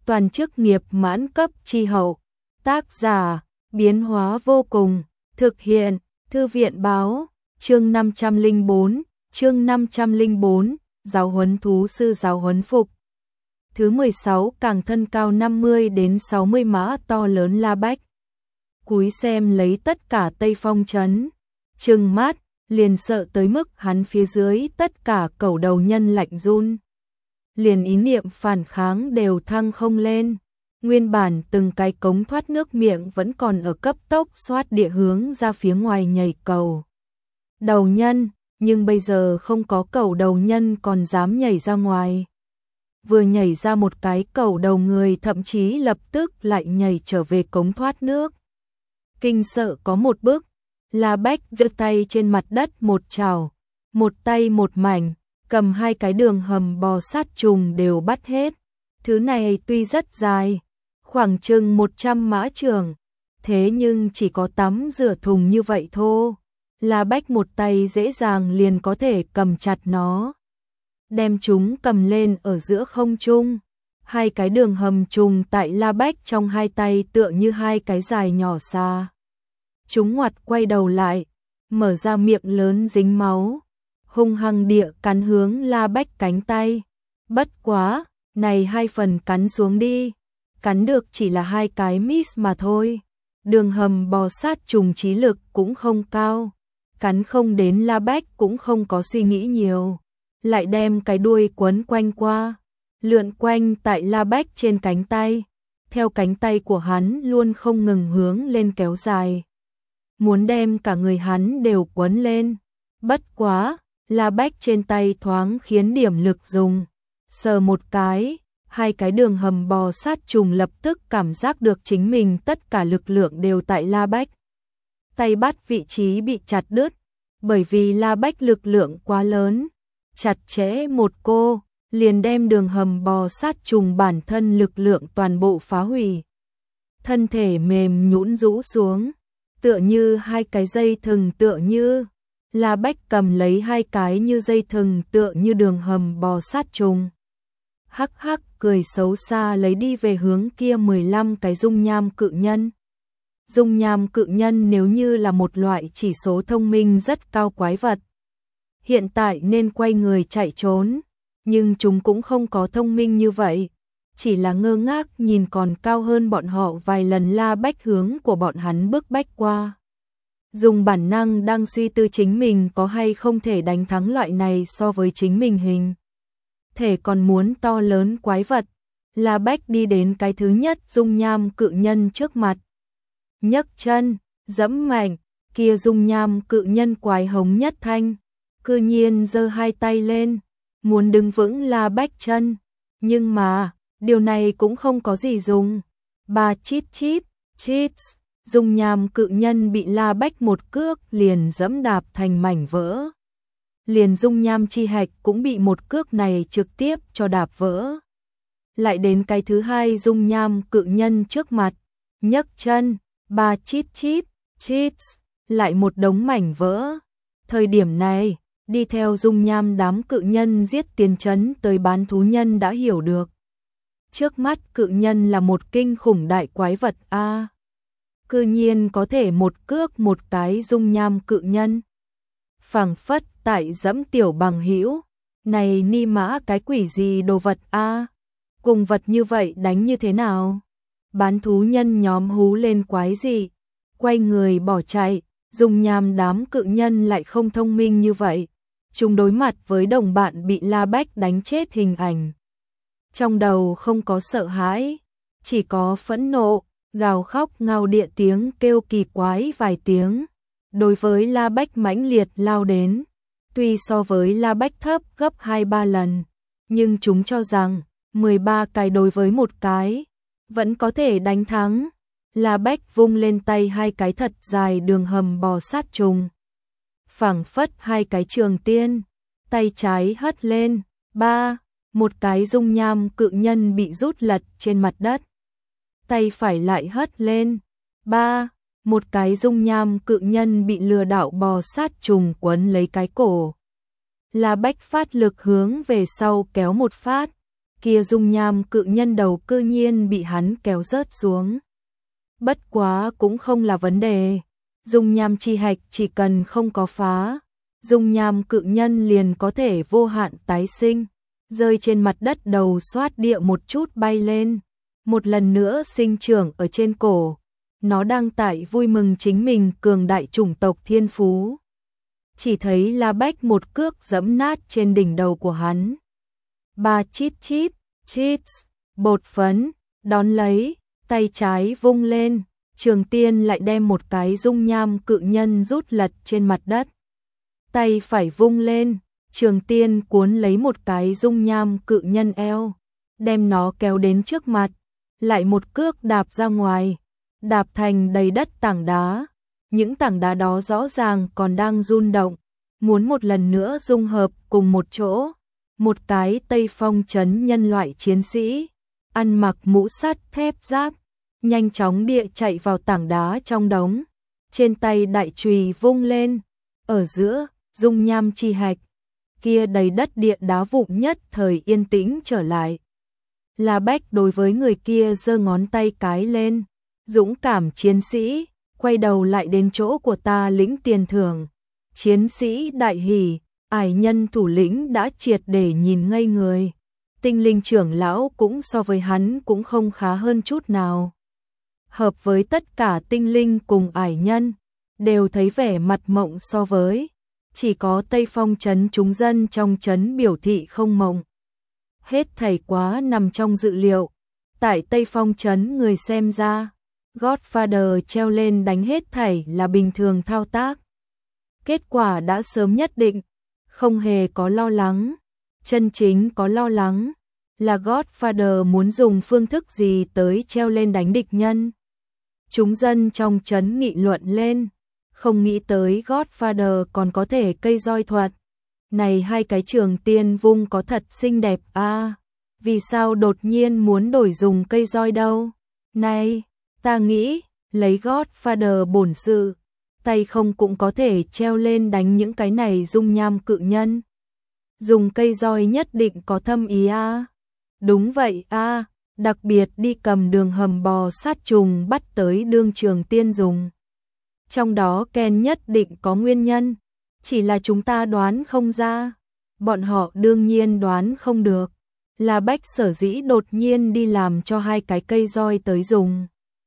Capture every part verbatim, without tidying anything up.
toàn chức nghiệp mãn cấp chi hậu. Tác giả, biến hóa vô cùng, thực hiện, thư viện báo, chương năm trăm lẻ bốn, chương năm trăm lẻ bốn, giáo huấn thú sư giáo huấn phục. Thứ mười sáu, càng thân cao năm mươi đến sáu mươi mã to lớn La Bách. Cúi xem lấy tất cả Tây Phong trấn, trừng mắt, liền sợ tới mức hắn phía dưới tất cả cẩu đầu nhân lạnh run. Liền ý niệm phản kháng đều thăng không lên. Nguyên bản từng cái cống thoát nước miệng vẫn còn ở cấp tốc xoát địa hướng ra phía ngoài nhảy cầu đầu nhân, nhưng bây giờ không có cẩu đầu nhân còn dám nhảy ra ngoài. Vừa nhảy ra một cái cẩu đầu người thậm chí lập tức lại nhảy trở về cống thoát nước. Kinh sợ có một bước, La Bách giơ tay trên mặt đất một chảo, một tay một mảnh, cầm hai cái đường hầm bò sát trùng đều bắt hết. Thứ này tuy rất dài, khoảng chừng một trăm mã trường, thế nhưng chỉ có tắm rửa thùng như vậy thôi. La Bách một tay dễ dàng liền có thể cầm chặt nó, đem chúng cầm lên ở giữa không trung. Hai cái đường hầm trùng tại La Bách trong hai tay tựa như hai cái dài nhỏ xa. Chúng ngoặt quay đầu lại, mở ra miệng lớn dính máu, hung hăng địa cắn hướng La Bách cánh tay. Bất quá, này hai phần cắn xuống đi, cắn được chỉ là hai cái miss mà thôi. Đường hầm bò sát trùng trí lực cũng không cao, cắn không đến La Bách cũng không có suy nghĩ nhiều, lại đem cái đuôi quấn quanh qua, lượn quanh tại La Bách trên cánh tay, theo cánh tay của hắn luôn không ngừng hướng lên kéo dài, muốn đem cả người hắn đều quấn lên. Bất quá, La Bách trên tay thoáng khiến điểm lực dùng, sờ một cái, hai cái đường hầm bò sát trùng lập tức cảm giác được chính mình tất cả lực lượng đều tại La Bách. Tay bắt vị trí bị chặt đứt, bởi vì La Bách lực lượng quá lớn, chặt chẽ một cô, liền đem đường hầm bò sát trùng bản thân lực lượng toàn bộ phá hủy. Thân thể mềm nhũn rũ xuống, tựa như hai cái dây thừng tựa như. La Bách cầm lấy hai cái như dây thừng tựa như đường hầm bò sát trùng. Hắc hắc cười xấu xa lấy đi về hướng kia mười lăm cái dung nham cự nhân. Dung nham cự nhân nếu như là một loại chỉ số thông minh rất cao quái vật, hiện tại nên quay người chạy trốn, nhưng chúng cũng không có thông minh như vậy, chỉ là ngơ ngác nhìn còn cao hơn bọn họ vài lần. La Bách hướng của bọn hắn bức bách qua, dùng bản năng đang suy tư chính mình có hay không thể đánh thắng loại này so với chính mình hình thể còn muốn to lớn quái vật. La Bách đi đến cái thứ nhất dung nham cự nhân trước mặt, nhấc chân giẫm mạnh, kia dung nham cự nhân quái hống nhất thanh, cư nhiên giơ hai tay lên muốn đứng vững La Bách chân, nhưng mà điều này cũng không có gì dùng. Ba chít chít chít, dung nham cự nhân bị La Bách một cước liền giẫm đạp thành mảnh vỡ, liền dung nham chi hạch cũng bị một cước này trực tiếp cho đạp vỡ. Lại đến cái thứ hai dung nham cự nhân trước mặt, nhấc chân, ba chít chít chít, lại một đống mảnh vỡ. Thời điểm này, đi theo dung nham đám cự nhân giết tiền trấn tới bán thú nhân đã hiểu được, trước mắt cự nhân là một kinh khủng đại quái vật a. À, cư nhiên có thể một cước một cái dung nham cự nhân, phảng phất tại dẫm tiểu bằng hữu. Này ni mã cái quỷ gì đồ vật a, à, cùng vật như vậy đánh như thế nào? Bán thú nhân nhóm hú lên quái gì, quay người bỏ chạy. Dung nham đám cự nhân lại không thông minh như vậy, chúng đối mặt với đồng bạn bị La Bách đánh chết hình ảnh, trong đầu không có sợ hãi, chỉ có phẫn nộ, gào khóc ngao địa tiếng kêu kỳ quái vài tiếng. Đối với La Bách mãnh liệt lao đến, tuy so với La Bách thấp gấp hai ba lần, nhưng chúng cho rằng mười ba cái đối với một cái vẫn có thể đánh thắng. La Bách vung lên tay hai cái thật dài đường hầm bò sát trùng, phảng phất hai cái trường tiên, tay trái hất lên, ba, một cái dung nham cự nhân bị rút lật trên mặt đất. Tay phải lại hất lên, ba, một cái dung nham cự nhân bị lừa đảo bò sát trùng quấn lấy cái cổ. La Bách phát lực hướng về sau kéo một phát, kia dung nham cự nhân đầu cư nhiên bị hắn kéo rớt xuống. Bất quá cũng không là vấn đề, dung nham chi hạch chỉ cần không có phá, dung nham cự nhân liền có thể vô hạn tái sinh, rơi trên mặt đất đầu xoát địa một chút bay lên, một lần nữa sinh trưởng ở trên cổ. Nó đang tại vui mừng chính mình cường đại chủng tộc thiên phú. Chỉ thấy La Bách một cước giẫm nát trên đỉnh đầu của hắn. Ba chít chít, chít, bột phấn, đón lấy, tay trái vung lên, Trường Tiên lại đem một cái dung nham cự nhân rút lật trên mặt đất. Tay phải vung lên, Trường Tiên cuốn lấy một cái dung nham cự nhân eo, đem nó kéo đến trước mặt, lại một cước đạp ra ngoài, đạp thành đầy đất tảng đá. Những tảng đá đó rõ ràng còn đang rung động, muốn một lần nữa dung hợp cùng một chỗ. Một cái Tây Phong trấn nhân loại chiến sĩ, ăn mặc mũ sắt thép giáp, nhanh chóng địa chạy vào tảng đá trong đống, trên tay đại chùy vung lên, ở giữa, dung nham chi hạch, kia đầy đất địa đá vụn nhất thời yên tĩnh trở lại. La Bách đối với người kia giơ ngón tay cái lên, dũng cảm chiến sĩ, quay đầu lại đến chỗ của ta lĩnh tiền thưởng. Chiến sĩ đại hỉ, ải nhân thủ lĩnh đã triệt để nhìn ngây người. Tinh linh trưởng lão cũng so với hắn cũng không khá hơn chút nào. Hợp với tất cả tinh linh cùng ải nhân, đều thấy vẻ mặt mộng so với. Chỉ có Tây Phong trấn chúng dân trong trấn biểu thị không mộng. Hết thảy quá nằm trong dự liệu. Tại Tây Phong trấn người xem ra, Godfather treo lên đánh hết thảy là bình thường thao tác. Kết quả đã sớm nhất định, không hề có lo lắng. Chân chính có lo lắng là Godfather muốn dùng phương thức gì tới treo lên đánh địch nhân. Chúng dân trong trấn nghị luận lên, không nghĩ tới Godfather còn có thể cây roi thuật. Này hai cái Trường Tiên vung có thật xinh đẹp a, à, vì sao đột nhiên muốn đổi dùng cây roi đâu? Này, ta nghĩ, lấy Godfather bổn sự, tay không cũng có thể treo lên đánh những cái này dung nham cự nhân. Dùng cây roi nhất định có thâm ý a. À? Đúng vậy a, à, đặc biệt đi cầm đường hầm bò sát trùng bắt tới đương Trường Tiên dùng. Trong đó Ken nhất định có nguyên nhân, chỉ là chúng ta đoán không ra. Bọn họ đương nhiên đoán không được, là Bách sở dĩ đột nhiên đi làm cho hai cái cây roi tới dùng.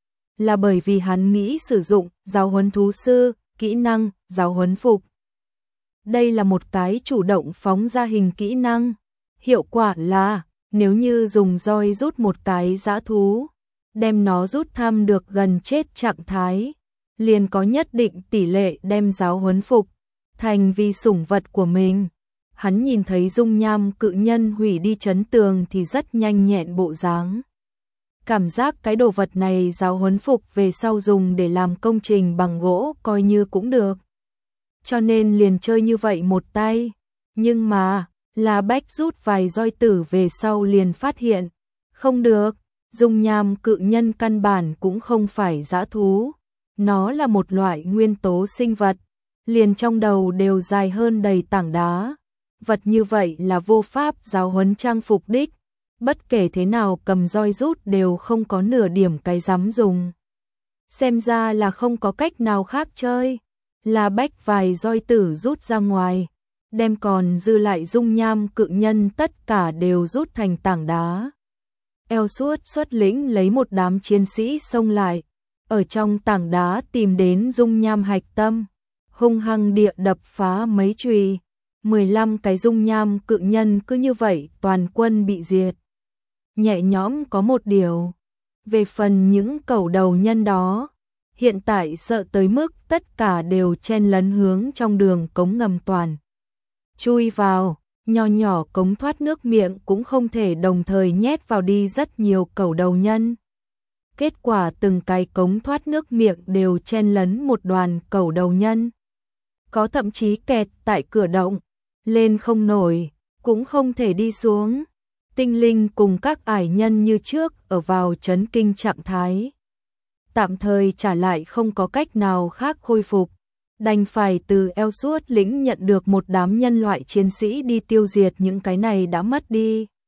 Là bởi vì hắn nghĩ sử dụng giáo huấn thú sư, kỹ năng, giáo huấn phục. Đây là một cái chủ động phóng ra hình kỹ năng. Hiệu quả là, nếu như dùng roi rút một cái dã thú, đem nó rút thăm được gần chết trạng thái, liền có nhất định tỷ lệ đem giáo huấn phục thành vì sủng vật của mình. Hắn nhìn thấy dung nham cự nhân hủy đi trấn tường thì rất nhanh nhẹn bộ dáng. Cảm giác cái đồ vật này giáo huấn phục về sau dùng để làm công trình bằng gỗ coi như cũng được. Cho nên liền chơi như vậy một tay. Nhưng mà, La Bách rút vài roi tử về sau liền phát hiện. Không được, dung nham cự nhân căn bản cũng không phải dã thú. Nó là một loại nguyên tố sinh vật. Liền trong đầu đều dài hơn đầy tảng đá. Vật như vậy là vô pháp giáo huấn trang phục đích. Bất kể thế nào cầm roi rút đều không có nửa điểm cái dám dùng. Xem ra là không có cách nào khác chơi. La Bách vài roi tử rút ra ngoài, đem còn dư lại dung nham cự nhân tất cả đều rút thành tảng đá. Elsuốt xuất lĩnh lấy một đám chiến sĩ xông lại, ở trong tảng đá tìm đến dung nham hạch tâm, hung hăng địa đập phá mấy chùy. mười lăm cái dung nham cự nhân cứ như vậy toàn quân bị diệt. Nhẹ nhõm có một điều. Về phần những cẩu đầu nhân đó, hiện tại sợ tới mức tất cả đều chen lấn hướng trong đường cống ngầm toàn. Chui vào, nho nhỏ cống thoát nước miệng cũng không thể đồng thời nhét vào đi rất nhiều cẩu đầu nhân. Kết quả từng cái cống thoát nước miệng đều chen lấn một đoàn cẩu đầu nhân. Có thậm chí kẹt tại cửa động, lên không nổi, cũng không thể đi xuống. Tinh linh cùng các ải nhân như trước ở vào chấn kinh trạng thái. Tạm thời trả lại không có cách nào khác khôi phục. Đành phải từ Elsuốt lĩnh nhận được một đám nhân loại chiến sĩ đi tiêu diệt những cái này đã mất đi.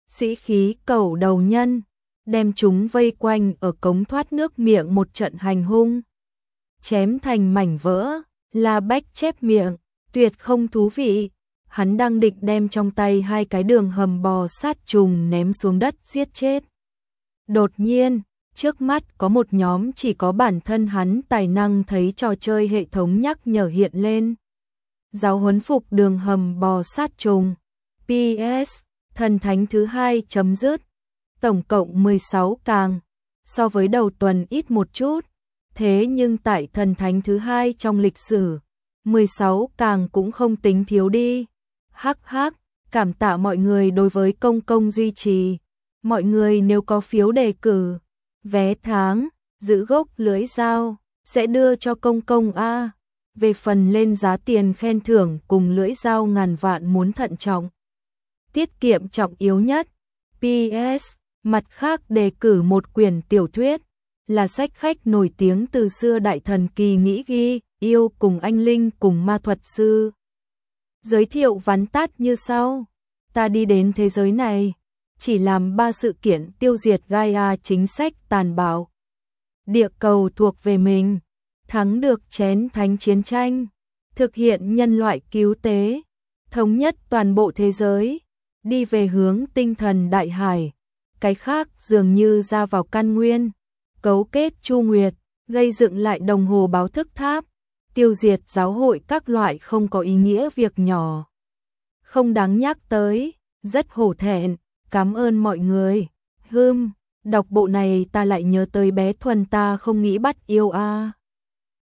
sĩ khí cẩu đầu nhân, đem chúng vây quanh ở cống thoát nước miệng một trận hành hung. Chém thành mảnh vỡ, La Bách chép miệng, tuyệt không thú vị. Hắn đang định đem trong tay hai cái đường hầm bò sát trùng ném xuống đất giết chết. Đột nhiên, trước mắt có một nhóm chỉ có bản thân hắn tài năng thấy trò chơi hệ thống nhắc nhở hiện lên. Giáo huấn phục đường hầm bò sát trùng. pê ét, thần thánh thứ hai chấm dứt. Tổng cộng mười sáu càng, so với đầu tuần ít một chút. Thế nhưng tại thần thánh thứ hai trong lịch sử, mười sáu càng cũng không tính thiếu đi. Hắc hắc, cảm tạ mọi người đối với công công duy trì. Mọi người nếu có phiếu đề cử, vé tháng, giữ gốc lưỡi dao, sẽ đưa cho công công A. Về phần lên giá tiền khen thưởng cùng lưỡi dao ngàn vạn muốn thận trọng. Tiết kiệm trọng yếu nhất. pê ét, mặt khác đề cử một quyển tiểu thuyết, là sách khách nổi tiếng từ xưa đại thần kỳ nghĩ ghi, yêu cùng anh linh cùng ma thuật sư. Giới thiệu vắn tắt như sau. Ta đi đến thế giới này, chỉ làm ba sự kiện tiêu diệt Gaia chính sách tàn bạo. Địa cầu thuộc về mình, thắng được chén thánh chiến tranh, thực hiện nhân loại cứu tế, thống nhất toàn bộ thế giới, đi về hướng tinh thần đại hải. Cái khác dường như ra vào căn nguyên, cấu kết Chu Nguyệt, gây dựng lại đồng hồ báo thức tháp, tiêu diệt giáo hội các loại không có ý nghĩa việc nhỏ. Không đáng nhắc tới, rất hổ thẹn, cảm ơn mọi người. Hừm, đọc bộ này ta lại nhớ tới bé Thuần ta không nghĩ bắt yêu a.